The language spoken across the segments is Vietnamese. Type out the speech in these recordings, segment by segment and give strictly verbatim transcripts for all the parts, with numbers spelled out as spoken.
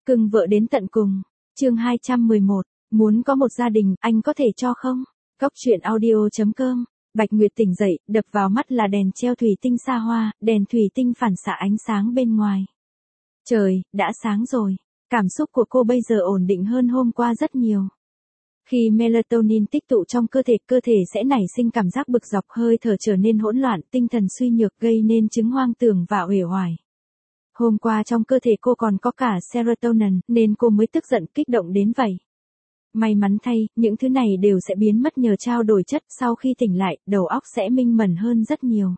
Cưng vợ đến tận cùng. Chương hai trăm mười một. Muốn có một gia đình, anh có thể cho không? Góc truyện audio chấm com. Bạch Nguyệt tỉnh dậy, đập vào mắt là đèn treo thủy tinh xa hoa, đèn thủy tinh phản xạ ánh sáng bên ngoài. Trời, đã sáng rồi. Cảm xúc của cô bây giờ ổn định hơn hôm qua rất nhiều. Khi melatonin tích tụ trong cơ thể, cơ thể sẽ nảy sinh cảm giác bực dọc, hơi thở trở nên hỗn loạn, tinh thần suy nhược, gây nên chứng hoang tưởng và uể oải. Hôm qua trong cơ thể cô còn có cả serotonin, nên cô mới tức giận kích động đến vậy. May mắn thay, những thứ này đều sẽ biến mất nhờ trao đổi chất, sau khi tỉnh lại, đầu óc sẽ minh mẫn hơn rất nhiều.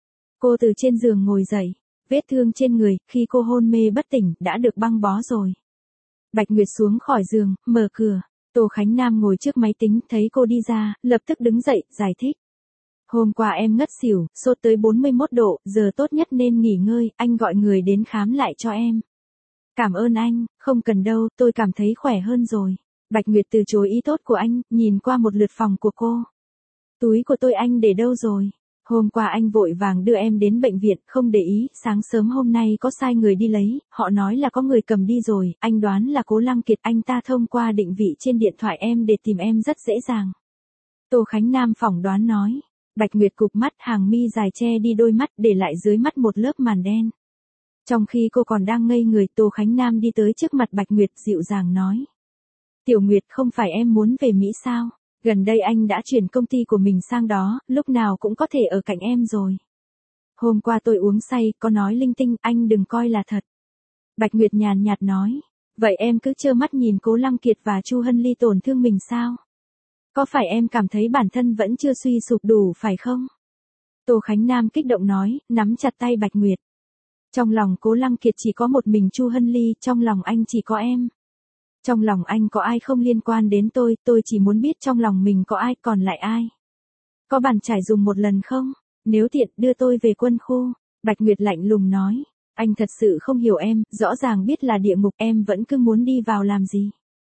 Cô từ trên giường ngồi dậy, vết thương trên người, khi cô hôn mê bất tỉnh, đã được băng bó rồi. Bạch Nguyệt xuống khỏi giường, mở cửa. Tô Khánh Nam ngồi trước máy tính, thấy cô đi ra, lập tức đứng dậy, giải thích. Hôm qua em ngất xỉu, sốt tới bốn mươi mốt độ, giờ tốt nhất nên nghỉ ngơi, anh gọi người đến khám lại cho em. Cảm ơn anh, không cần đâu, tôi cảm thấy khỏe hơn rồi. Bạch Nguyệt từ chối ý tốt của anh, nhìn qua một lượt phòng của cô. Túi của tôi anh để đâu rồi? Hôm qua anh vội vàng đưa em đến bệnh viện, không để ý, sáng sớm hôm nay có sai người đi lấy, họ nói là có người cầm đi rồi, anh đoán là Cố Lăng Kiệt, anh ta thông qua định vị trên điện thoại em để tìm em rất dễ dàng. Tô Khánh Nam phỏng đoán nói. Bạch Nguyệt cụp mắt, hàng mi dài che đi đôi mắt, để lại dưới mắt một lớp màn đen. Trong khi cô còn đang ngây người, Tô Khánh Nam đi tới trước mặt Bạch Nguyệt, dịu dàng nói. Tiểu Nguyệt, không phải em muốn về Mỹ sao? Gần đây anh đã chuyển công ty của mình sang đó, lúc nào cũng có thể ở cạnh em rồi. Hôm qua tôi uống say, có nói linh tinh, anh đừng coi là thật. Bạch Nguyệt nhàn nhạt nói. Vậy em cứ trơ mắt nhìn Cố Lăng Kiệt và Chu Hân Ly tổn thương mình sao? Có phải em cảm thấy bản thân vẫn chưa suy sụp đủ phải không? Tô Khánh Nam kích động nói, nắm chặt tay Bạch Nguyệt. Trong lòng Cố Lăng Kiệt chỉ có một mình Chu Hân Ly, trong lòng anh chỉ có em. Trong lòng anh có ai không liên quan đến tôi, tôi chỉ muốn biết trong lòng mình có ai, còn lại ai. Có bàn chải dùng một lần không? Nếu tiện, đưa tôi về quân khu. Bạch Nguyệt lạnh lùng nói. Anh thật sự không hiểu em, rõ ràng biết là địa ngục, em vẫn cứ muốn đi vào làm gì?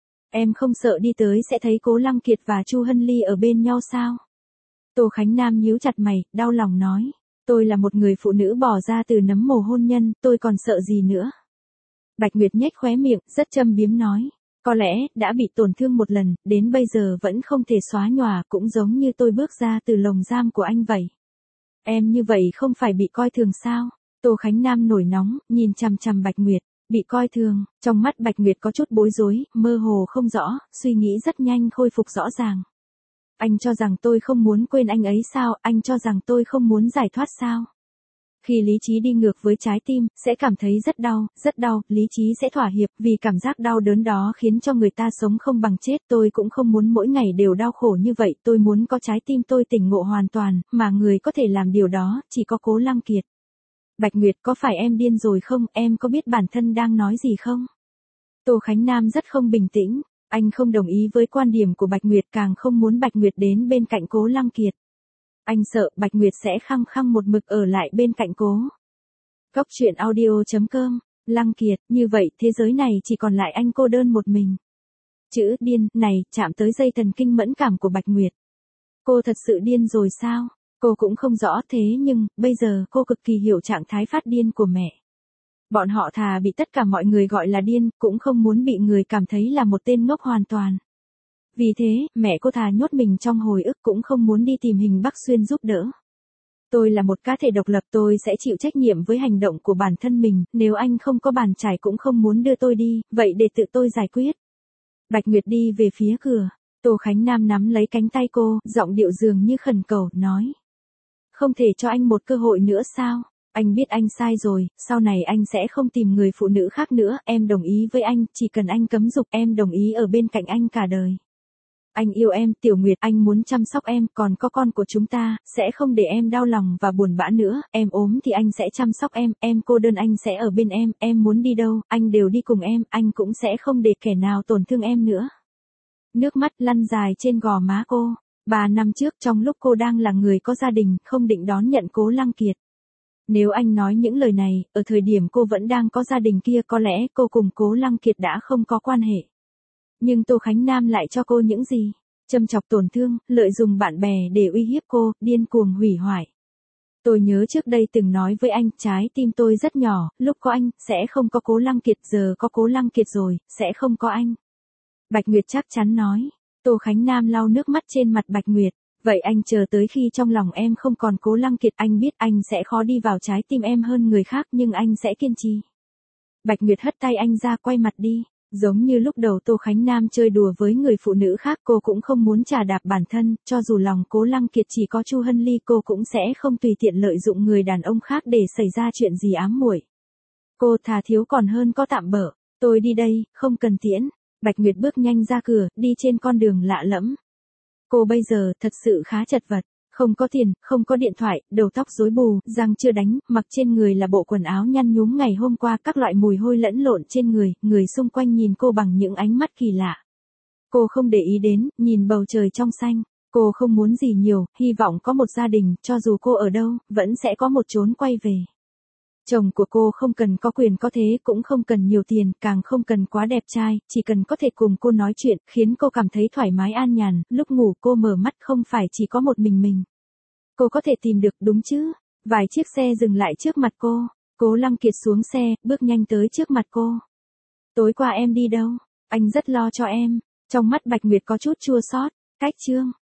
Em không sợ đi tới sẽ thấy Cố Lăng Kiệt và Chu Hân Ly ở bên nhau sao? Tô Khánh Nam nhíu chặt mày, đau lòng nói. Tôi là một người phụ nữ bỏ ra từ nấm mồ hôn nhân, tôi còn sợ gì nữa? Bạch Nguyệt nhếch khóe miệng, rất châm biếm nói. Có lẽ, đã bị tổn thương một lần, đến bây giờ vẫn không thể xóa nhòa, cũng giống như tôi bước ra từ lồng giam của anh vậy. Em như vậy không phải bị coi thường sao? Tô Khánh Nam nổi nóng, nhìn chằm chằm Bạch Nguyệt. Bị coi thường, trong mắt Bạch Nguyệt có chút bối rối, mơ hồ không rõ, suy nghĩ rất nhanh khôi phục rõ ràng. Anh cho rằng tôi không muốn quên anh ấy sao, anh cho rằng tôi không muốn giải thoát sao? Khi lý trí đi ngược với trái tim, sẽ cảm thấy rất đau, rất đau, lý trí sẽ thỏa hiệp, vì cảm giác đau đớn đó khiến cho người ta sống không bằng chết, tôi cũng không muốn mỗi ngày đều đau khổ như vậy, tôi muốn có trái tim tôi tỉnh ngộ hoàn toàn, mà người có thể làm điều đó, chỉ có Cố Lăng Kiệt. Bạch Nguyệt, có phải em điên rồi không, em có biết bản thân đang nói gì không? Tô Khánh Nam rất không bình tĩnh, anh không đồng ý với quan điểm của Bạch Nguyệt, càng không muốn Bạch Nguyệt đến bên cạnh Cố Lăng Kiệt. Anh sợ Bạch Nguyệt sẽ khăng khăng một mực ở lại bên cạnh cô. Góc truyện audio chấm com. Lăng Kiệt, như vậy thế giới này chỉ còn lại anh cô đơn một mình. Chữ điên này chạm tới dây thần kinh mẫn cảm của Bạch Nguyệt. Cô thật sự điên rồi sao? Cô cũng không rõ, thế nhưng bây giờ cô cực kỳ hiểu trạng thái phát điên của mẹ. Bọn họ thà bị tất cả mọi người gọi là điên, cũng không muốn bị người cảm thấy là một tên ngốc hoàn toàn. Vì thế, mẹ cô thà nhốt mình trong hồi ức, cũng không muốn đi tìm Hình Bắc Xuyên giúp đỡ. Tôi là một cá thể độc lập, tôi sẽ chịu trách nhiệm với hành động của bản thân mình, nếu anh không có bàn chải cũng không muốn đưa tôi đi, vậy để tự tôi giải quyết. Bạch Nguyệt đi về phía cửa, Tô Khánh Nam nắm lấy cánh tay cô, giọng điệu dường như khẩn cầu, nói. Không thể cho anh một cơ hội nữa sao? Anh biết anh sai rồi, sau này anh sẽ không tìm người phụ nữ khác nữa, em đồng ý với anh, chỉ cần anh cấm dục, em đồng ý ở bên cạnh anh cả đời. Anh yêu em, Tiểu Nguyệt, anh muốn chăm sóc em, còn có con của chúng ta, sẽ không để em đau lòng và buồn bã nữa, em ốm thì anh sẽ chăm sóc em, em cô đơn anh sẽ ở bên em, em muốn đi đâu, anh đều đi cùng em, anh cũng sẽ không để kẻ nào tổn thương em nữa. Nước mắt lăn dài trên gò má cô. Ba năm trước, trong lúc cô đang là người có gia đình, không định đón nhận Cố Lăng Kiệt. Nếu anh nói những lời này, ở thời điểm cô vẫn đang có gia đình kia, có lẽ cô cùng Cố Lăng Kiệt đã không có quan hệ. Nhưng Tô Khánh Nam lại cho cô những gì? Châm chọc tổn thương, lợi dụng bạn bè để uy hiếp cô, điên cuồng hủy hoại. Tôi nhớ trước đây từng nói với anh, trái tim tôi rất nhỏ, lúc có anh, sẽ không có Cố Lăng Kiệt, giờ có Cố Lăng Kiệt rồi, sẽ không có anh. Bạch Nguyệt chắc chắn nói. Tô Khánh Nam lau nước mắt trên mặt Bạch Nguyệt. Vậy anh chờ tới khi trong lòng em không còn Cố Lăng Kiệt, anh biết anh sẽ khó đi vào trái tim em hơn người khác, nhưng anh sẽ kiên trì. Bạch Nguyệt hất tay anh ra, quay mặt đi. Giống như lúc đầu Tô Khánh Nam chơi đùa với người phụ nữ khác, cô cũng không muốn chà đạp bản thân, cho dù lòng Cố Lăng Kiệt chỉ có Chu Hân Ly, cô cũng sẽ không tùy tiện lợi dụng người đàn ông khác để xảy ra chuyện gì ám muội. Cô thà thiếu còn hơn có tạm bỡ. Tôi đi đây, không cần tiễn. Bạch Nguyệt bước nhanh ra cửa, đi trên con đường lạ lẫm. Cô bây giờ thật sự khá chật vật. Không có tiền, không có điện thoại, đầu tóc rối bù, răng chưa đánh, mặc trên người là bộ quần áo nhăn nhúm ngày hôm qua, các loại mùi hôi lẫn lộn trên người, người xung quanh nhìn cô bằng những ánh mắt kỳ lạ. Cô không để ý đến, nhìn bầu trời trong xanh. Cô không muốn gì nhiều, hy vọng có một gia đình, cho dù cô ở đâu, vẫn sẽ có một chốn quay về. Chồng của cô không cần có quyền có thế, cũng không cần nhiều tiền, càng không cần quá đẹp trai, chỉ cần có thể cùng cô nói chuyện, khiến cô cảm thấy thoải mái an nhàn, lúc ngủ cô mở mắt không phải chỉ có một mình mình. Cô có thể tìm được, đúng chứ? Vài chiếc xe dừng lại trước mặt cô. Cố Lăng Kiệt xuống xe, bước nhanh tới trước mặt cô. Tối qua em đi đâu? Anh rất lo cho em. Trong mắt Bạch Nguyệt có chút chua xót. Cách chương.